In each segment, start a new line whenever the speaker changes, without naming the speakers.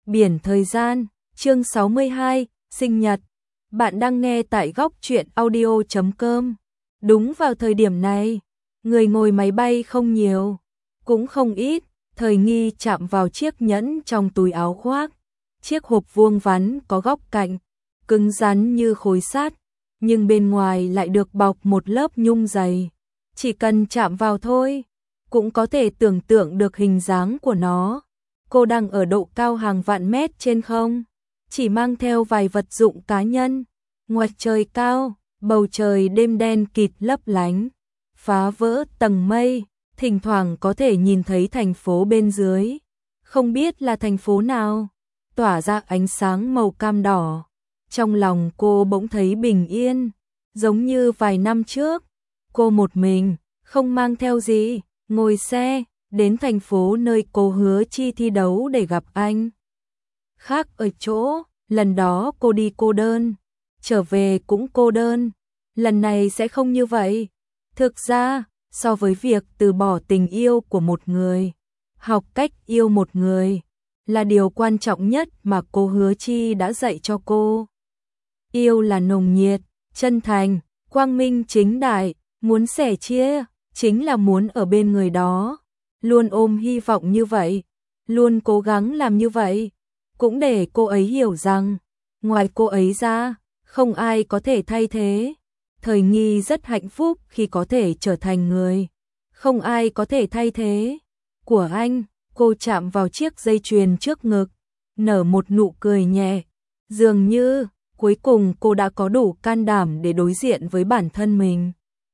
Biển thời gian, chương 62, sinh nhật. Bạn đang nghe tại góc truyện audio.com. Đúng vào thời điểm này, người ngồi máy bay không nhiều, cũng không ít. Thời nghi chạm vào chiếc nhẫn trong túi áo khoác. Chiếc hộp vuông vắn có góc cạnh, cứng rắn như khối sắt, nhưng bên ngoài lại được bọc một lớp nhung dày. Chỉ cần chạm vào thôi, cũng có thể tưởng tượng được hình dáng của nó. Cô đang ở độ cao hàng vạn mét trên không, chỉ mang theo vài vật dụng cá nhân. Ngoài trời cao, bầu trời đêm đen kịt lấp lánh, phá vỡ tầng mây, thỉnh thoảng có thể nhìn thấy thành phố bên dưới. Không biết là thành phố nào, tỏa ra ánh sáng màu cam đỏ. Trong lòng cô bỗng thấy bình yên, giống như vài năm trước. Cô một mình, không mang theo gì, ngồi xe, đến thành phố nơi cô hứa Chi thi đấu để gặp anh. Khác ở chỗ, lần đó cô đi cô đơn, trở về cũng cô đơn. Lần này sẽ không như vậy. Thực ra, so với việc từ bỏ tình yêu của một người, học cách yêu một người là điều quan trọng nhất mà cô hứa Chi đã dạy cho cô. Yêu là nồng nhiệt, chân thành, quang minh chính đại, muốn sẻ chia, chính là muốn ở bên người đó. Luôn ôm hy vọng như vậy, luôn cố gắng làm như vậy, cũng để cô ấy hiểu rằng, ngoài cô ấy ra, không ai có thể thay thế. Thời nghi rất hạnh phúc khi có thể trở thành người không ai có thể thay thế của anh. Cô chạm vào chiếc dây chuyền trước ngực, nở một nụ cười nhẹ, dường như cuối cùng cô đã có đủ can đảm để đối diện với bản thân mình.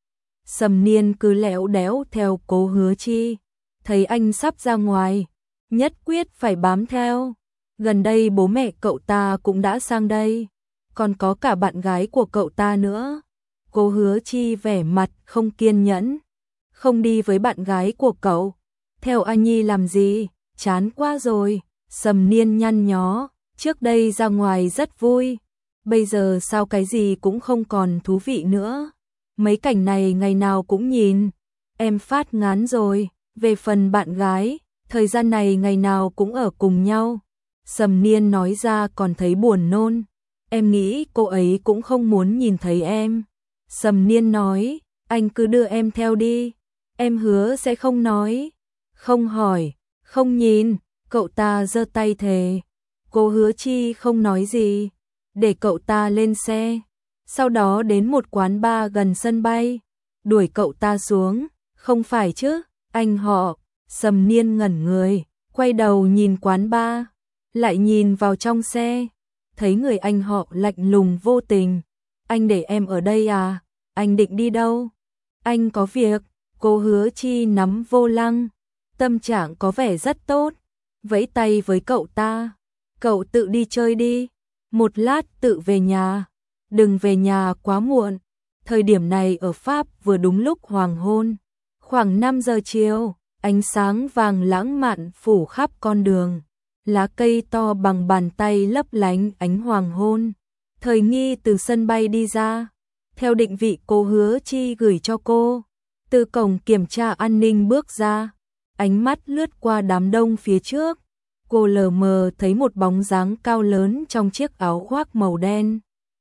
Sầm Niên cứ lẽo đẽo theo cố hứa Chi, thấy anh sắp ra ngoài, nhất quyết phải bám theo. Gần đây bố mẹ cậu ta cũng đã sang đây, còn có cả bạn gái của cậu ta nữa. Cô hứa Chi vẻ mặt không kiên nhẫn. Không đi với bạn gái của cậu, theo anh Nhi làm gì, chán quá rồi. Sầm Niên nhăn nhó, trước đây ra ngoài rất vui, bây giờ sao cái gì cũng không còn thú vị nữa. Mấy cảnh này ngày nào cũng nhìn, em phát ngán rồi. Về phần bạn gái, thời gian này ngày nào cũng ở cùng nhau. Sầm Niên nói ra còn thấy buồn nôn. Em nghĩ cô ấy cũng không muốn nhìn thấy em. Sầm Niên nói, anh cứ đưa em theo đi, em hứa sẽ không nói, không hỏi, không nhìn. Cậu ta giơ tay thề. Cô hứa Chi không nói gì, để cậu ta lên xe, sau đó đến một quán bar gần sân bay, đuổi cậu ta xuống. Không phải chứ, anh họ. Sầm Niên ngẩn người, quay đầu nhìn quán bar, lại nhìn vào trong xe, thấy người anh họ lạnh lùng vô tình. Anh để em ở đây à? Anh định đi đâu? Anh có việc. Cô hứa Chi nắm vô lăng, tâm trạng có vẻ rất tốt, vẫy tay với cậu ta. Cậu tự đi chơi đi, một lát tự về nhà, đừng về nhà quá muộn. Thời điểm này ở Pháp vừa đúng lúc hoàng hôn, khoảng 5 giờ chiều, ánh sáng vàng lãng mạn phủ khắp con đường, lá cây to bằng bàn tay lấp lánh ánh hoàng hôn. Thời nghi từ sân bay đi ra, theo định vị cô hứa Chi gửi cho cô, từ cổng kiểm tra an ninh bước ra, ánh mắt lướt qua đám đông phía trước. Cô lờ mờ thấy một bóng dáng cao lớn trong chiếc áo khoác màu đen.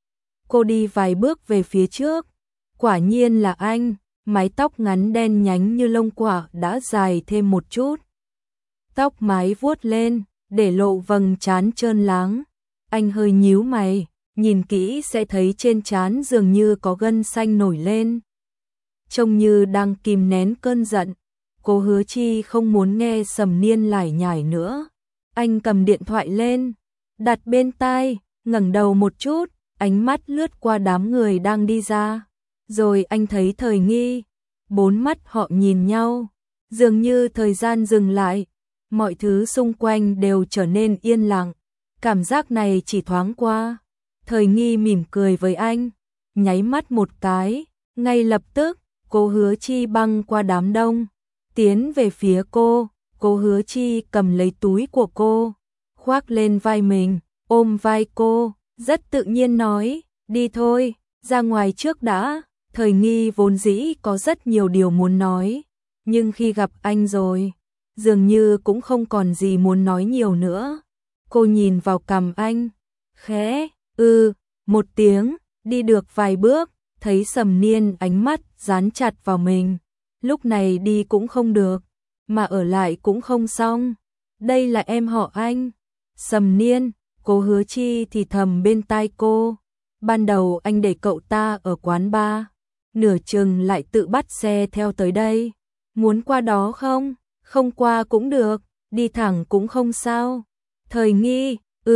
Cô đi vài bước về phía trước, quả nhiên là anh. Mái tóc ngắn đen nhánh như lông quả đã dài thêm một chút, tóc mái vuốt lên, để lộ vầng trán trơn láng. Anh hơi nhíu mày, nhìn kỹ sẽ thấy trên trán dường như có gân xanh nổi lên, trông như đang kìm nén cơn giận. Cô hứa Chi không muốn nghe Sầm Niên lải nhải nữa. Anh cầm điện thoại lên, đặt bên tai, ngẩng đầu một chút, ánh mắt lướt qua đám người đang đi ra. Rồi anh thấy Thời nghi, bốn mắt họ nhìn nhau, dường như thời gian dừng lại, mọi thứ xung quanh đều trở nên yên lặng. Cảm giác này chỉ thoáng qua. Thời nghi mỉm cười với anh, nháy mắt một cái, ngay lập tức, cô hứa Chi băng qua đám đông, tiến về phía cô. Cô hứa Chi cầm lấy túi của cô, khoác lên vai mình, ôm vai cô, rất tự nhiên nói, đi thôi, ra ngoài trước đã. Thời nghi vốn dĩ có rất nhiều điều muốn nói, nhưng khi gặp anh rồi, dường như cũng không còn gì muốn nói nhiều nữa. Cô nhìn vào cằm anh, khẽ, một tiếng, đi được vài bước, thấy Sầm Niên ánh mắt dán chặt vào mình. Lúc này đi cũng không được, mà ở lại cũng không xong. Đây là em họ anh. Sầm Niên, cô Hứa Chi thì thầm bên tai cô. Ban đầu anh để cậu ta ở quán bar, nửa chừng lại tự bắt xe theo tới đây. Muốn qua đó không? Không qua cũng được, đi thẳng cũng không sao. Thời Nghi,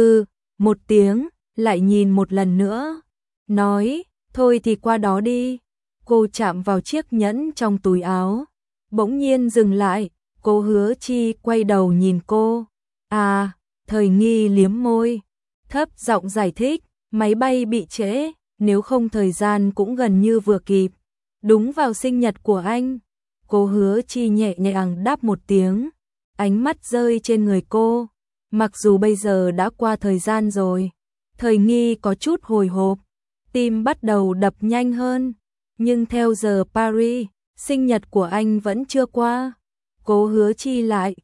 một tiếng, lại nhìn một lần nữa. Nói, thôi thì qua đó đi. Cô chạm vào chiếc nhẫn trong túi áo. Bỗng nhiên dừng lại, cô Hứa Chi quay đầu nhìn cô. À, Thời Nghi liếm môi, thấp giọng giải thích, máy bay bị trễ, nếu không thời gian cũng gần như vừa kịp. Đúng vào sinh nhật của anh. Cô Hứa Chi nhẹ nhàng đáp một tiếng, ánh mắt rơi trên người cô. Mặc dù bây giờ đã qua thời gian rồi, Thời Nghi có chút hồi hộp, tim bắt đầu đập nhanh hơn. Nhưng theo giờ Paris, sinh nhật của anh vẫn chưa qua. Cô Hứa Chi lại,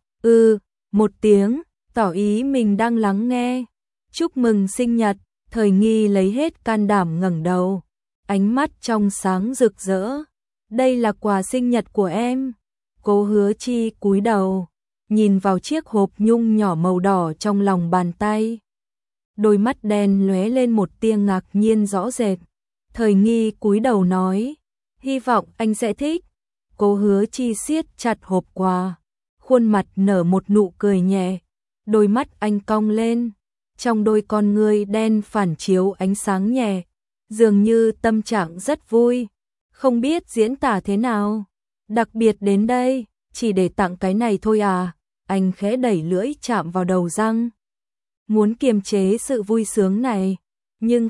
một tiếng, tỏ ý mình đang lắng nghe. Chúc mừng sinh nhật. Thời Nghi lấy hết can đảm ngẩng đầu, ánh mắt trong sáng rực rỡ. Đây là quà sinh nhật của em. Cô Hứa Chi cúi đầu, nhìn vào chiếc hộp nhung nhỏ màu đỏ trong lòng bàn tay. Đôi mắt đen lóe lên một tia ngạc nhiên rõ rệt. Thời Nghi cúi đầu nói, hy vọng anh sẽ thích. Cô Hứa Chi siết chặt hộp quà, khuôn mặt nở một nụ cười nhẹ. Đôi mắt anh cong lên, trong đôi con ngươi đen phản chiếu ánh sáng nhẹ, dường như tâm trạng rất vui, không biết diễn tả thế nào. Đặc biệt đến đây, chỉ để tặng cái này thôi à? Anh khẽ đẩy lưỡi chạm vào đầu răng. Muốn kiềm chế sự vui sướng này, nhưng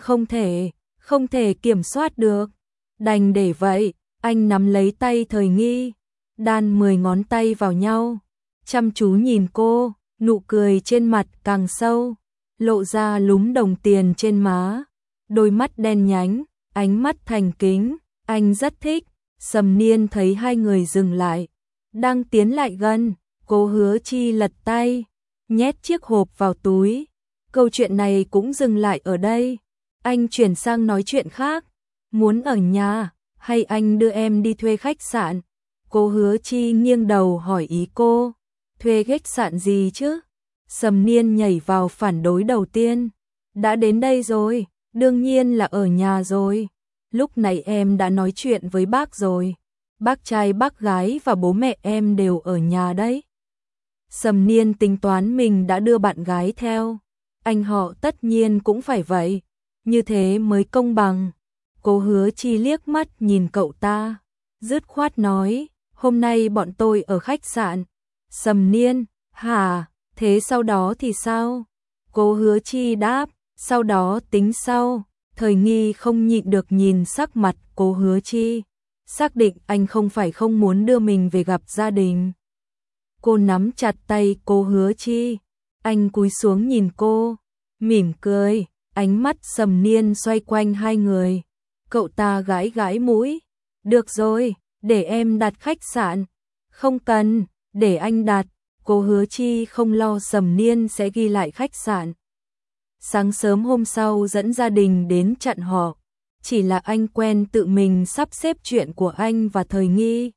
không thể kiểm soát được. Đành để vậy, anh nắm lấy tay Thời Nghi, đan 10 ngón tay vào nhau, chăm chú nhìn cô, nụ cười trên mặt càng sâu, lộ ra lúm đồng tiền trên má, đôi mắt đen nhánh, ánh mắt thành kính, anh rất thích. Sầm Niên thấy hai người dừng lại, đang tiến lại gần, cô Hứa Chi lật tay, nhét chiếc hộp vào túi. Câu chuyện này cũng dừng lại ở đây. Anh chuyển sang nói chuyện khác. Muốn ở nhà, hay anh đưa em đi thuê khách sạn? Cô Hứa Chi nghiêng đầu hỏi ý cô. Thuê khách sạn gì chứ? Sầm Niên nhảy vào phản đối đầu tiên. Đã đến đây rồi, đương nhiên là ở nhà rồi. Lúc này em đã nói chuyện với bác rồi. Bác trai bác gái và bố mẹ em đều ở nhà đấy. Sầm Niên tính toán mình đã đưa bạn gái theo. Anh họ tất nhiên cũng phải vậy. Như thế mới công bằng. Cô Hứa Chi liếc mắt nhìn cậu ta, dứt khoát nói, hôm nay bọn tôi ở khách sạn. Sầm Niên, hả, thế sau đó thì sao? Cô Hứa Chi đáp, sau đó tính sau. Thời Nghi không nhịn được nhìn sắc mặt cô Hứa Chi, xác định anh không phải không muốn đưa mình về gặp gia đình. Cô nắm chặt tay cô Hứa Chi, anh cúi xuống nhìn cô, mỉm cười, ánh mắt Sầm Niên xoay quanh hai người. Cậu ta gãi gãi mũi, được rồi, để em đặt khách sạn. Không cần, để anh đặt. Cô Hứa Chi không lo Sầm Niên sẽ ghi lại khách sạn. Sáng sớm hôm sau dẫn gia đình đến chặn họ, chỉ là anh quen tự mình sắp xếp chuyện của anh và Thời Nghi.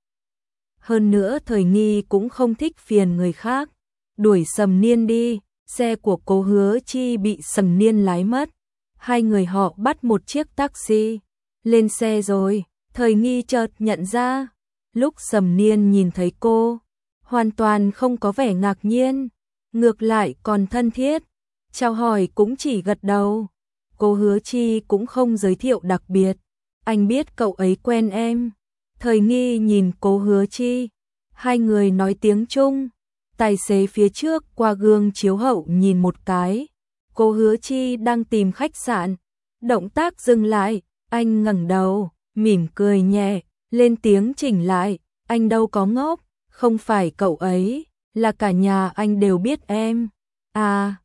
Hơn nữa Thời Nghi cũng không thích phiền người khác. Đuổi Sầm Niên đi, xe của cô Hứa Chi bị Sầm Niên lái mất. Hai người họ bắt một chiếc taxi. Lên xe rồi, Thời Nghi chợt nhận ra, lúc Sầm Niên nhìn thấy cô, hoàn toàn không có vẻ ngạc nhiên, ngược lại còn thân thiết. Chào hỏi cũng chỉ gật đầu. Cô Hứa Chi cũng không giới thiệu đặc biệt. Anh biết cậu ấy quen em. Thời Nghi nhìn cô Hứa Chi. Hai người nói tiếng Trung. Tài xế phía trước qua gương chiếu hậu nhìn một cái. Cô Hứa Chi đang tìm khách sạn. Động tác dừng lại. Anh ngẩng đầu, mỉm cười nhẹ, lên tiếng chỉnh lại. Anh đâu có ngốc. Không phải cậu ấy, là cả nhà anh đều biết em. À,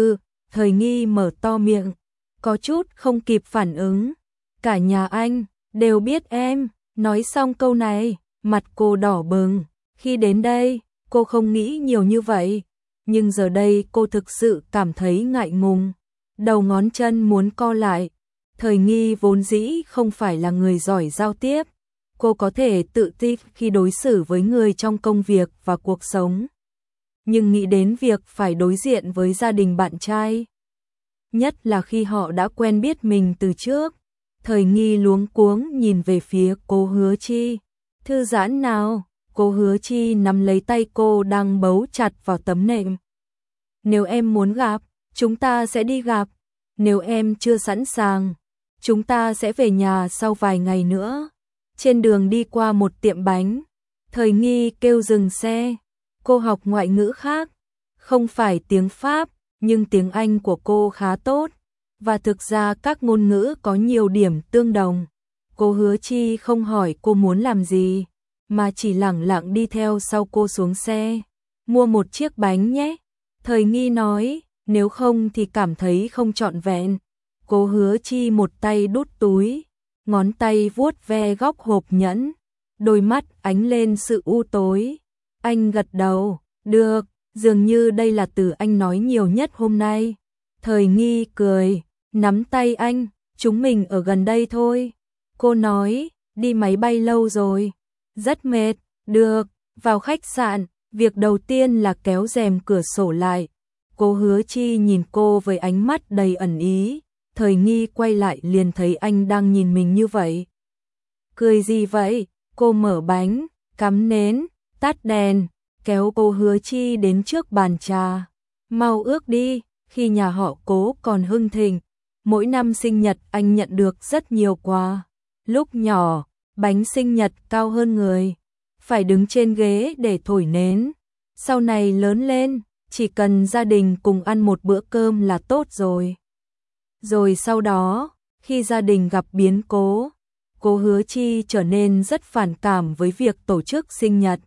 Thời Nghi mở to miệng, có chút không kịp phản ứng. Cả nhà anh đều biết em. Nói xong câu này, mặt cô đỏ bừng. Khi đến đây, cô không nghĩ nhiều như vậy. nhưng giờ đây cô thực sự cảm thấy ngại ngùng, đầu ngón chân muốn co lại. Thời nghi vốn dĩ không phải là người giỏi giao tiếp, cô có thể tự tin khi đối xử với người trong công việc và cuộc sống. Nhưng nghĩ đến việc phải đối diện với gia đình bạn trai, nhất là khi họ đã quen biết mình từ trước, thời nghi luống cuống nhìn về phía cô Hứa Chi. Thư giãn nào, cô Hứa Chi nắm lấy tay cô đang bấu chặt vào tấm nệm. Nếu em muốn gặp, chúng ta sẽ đi gặp. Nếu em chưa sẵn sàng, chúng ta sẽ về nhà sau vài ngày nữa. Trên đường đi qua một tiệm bánh, thời nghi kêu dừng xe. Cô học ngoại ngữ khác, không phải tiếng Pháp, nhưng tiếng Anh của cô khá tốt. Và thực ra các ngôn ngữ có nhiều điểm tương đồng. Cô Hứa Chi không hỏi cô muốn làm gì, mà chỉ lẳng lặng đi theo sau cô xuống xe. Mua một chiếc bánh nhé. Thời nghi nói, nếu không thì cảm thấy không trọn vẹn. Cô Hứa Chi một tay đút túi, ngón tay vuốt ve góc hộp nhẫn, đôi mắt ánh lên sự u tối. Anh gật đầu, được, dường như đây là từ anh nói nhiều nhất hôm nay. Thời nghi cười, nắm tay anh, chúng mình ở gần đây thôi. Cô nói, đi máy bay lâu rồi, rất mệt, được, vào khách sạn, việc đầu tiên là kéo rèm cửa sổ lại. Cô Hứa Chi nhìn cô với ánh mắt đầy ẩn ý, thời nghi quay lại liền thấy anh đang nhìn mình như vậy. Cười gì vậy? Cô mở bánh, cắm nến, tắt đèn, kéo cô Hứa Chi đến trước bàn trà. Mau ước đi, khi nhà họ Cố còn hưng thịnh, mỗi năm sinh nhật anh nhận được rất nhiều quà. Lúc nhỏ, bánh sinh nhật cao hơn người, phải đứng trên ghế để thổi nến. Sau này lớn lên, chỉ cần gia đình cùng ăn một bữa cơm là tốt rồi. Rồi sau đó, khi gia đình gặp biến cố, cô Hứa Chi trở nên rất phản cảm với việc tổ chức sinh nhật.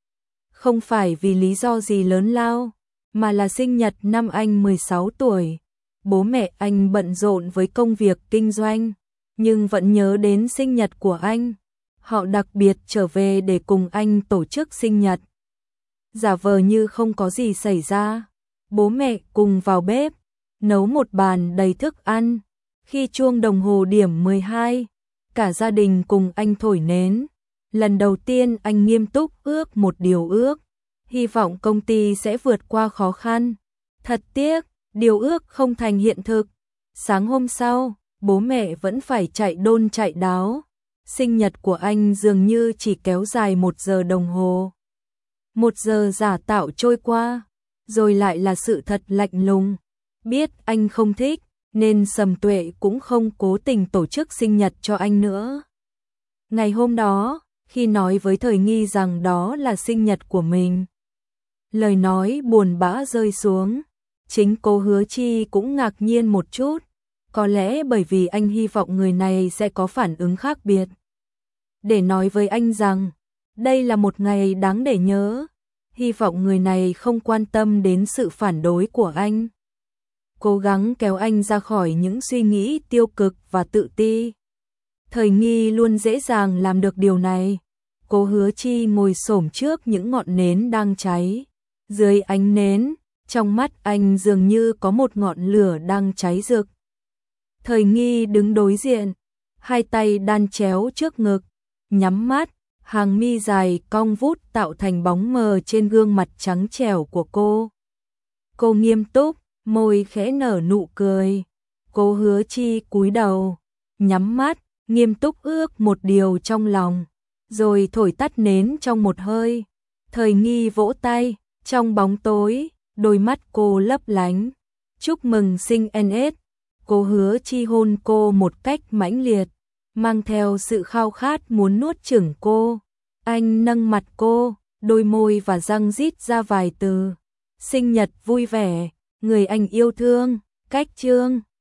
Không phải vì lý do gì lớn lao, mà là sinh nhật năm anh 16 tuổi. Bố mẹ anh bận rộn với công việc kinh doanh, nhưng vẫn nhớ đến sinh nhật của anh. Họ đặc biệt trở về để cùng anh tổ chức sinh nhật. Giả vờ như không có gì xảy ra, bố mẹ cùng vào bếp, nấu một bàn đầy thức ăn. Khi chuông đồng hồ điểm 12, cả gia đình cùng anh thổi nến. Lần đầu tiên anh nghiêm túc ước một điều ước, hy vọng công ty sẽ vượt qua khó khăn. Thật tiếc, điều ước không thành hiện thực. Sáng hôm sau, bố mẹ vẫn phải chạy đôn chạy đáo. Sinh nhật của anh dường như chỉ kéo dài 1 giờ đồng hồ. 1 giờ giả tạo trôi qua, rồi lại là sự thật lạnh lùng. Biết anh không thích, nên Sầm Tuệ cũng không cố tình tổ chức sinh nhật cho anh nữa. Ngày hôm đó, khi nói với thời nghi rằng đó là sinh nhật của mình, lời nói buồn bã rơi xuống. Chính cô Hứa Chi cũng ngạc nhiên một chút, có lẽ bởi vì anh hy vọng người này sẽ có phản ứng khác biệt. Để nói với anh rằng, đây là một ngày đáng để nhớ, hy vọng người này không quan tâm đến sự phản đối của anh. Cố gắng kéo anh ra khỏi những suy nghĩ tiêu cực và tự ti. Thời nghi luôn dễ dàng làm được điều này. Cô Hứa Chi ngồi xổm trước những ngọn nến đang cháy. Dưới ánh nến, trong mắt anh dường như có một ngọn lửa đang cháy rực. Thời nghi đứng đối diện, hai tay đan chéo trước ngực, nhắm mắt, hàng mi dài cong vút tạo thành bóng mờ trên gương mặt trắng trẻo của cô. Cô nghiêm túc, môi khẽ nở nụ cười. Cô Hứa Chi cúi đầu, nhắm mắt, nghiêm túc ước một điều trong lòng, rồi thổi tắt nến trong một hơi. Thời nghi vỗ tay, trong bóng tối, đôi mắt cô lấp lánh. Chúc mừng sinh NS. Cô Hứa Chi hôn cô một cách mãnh liệt, mang theo sự khao khát muốn nuốt chửng cô. Anh nâng mặt cô, đôi môi và răng rít ra vài từ. Sinh nhật vui vẻ, người anh yêu thương, cách chương.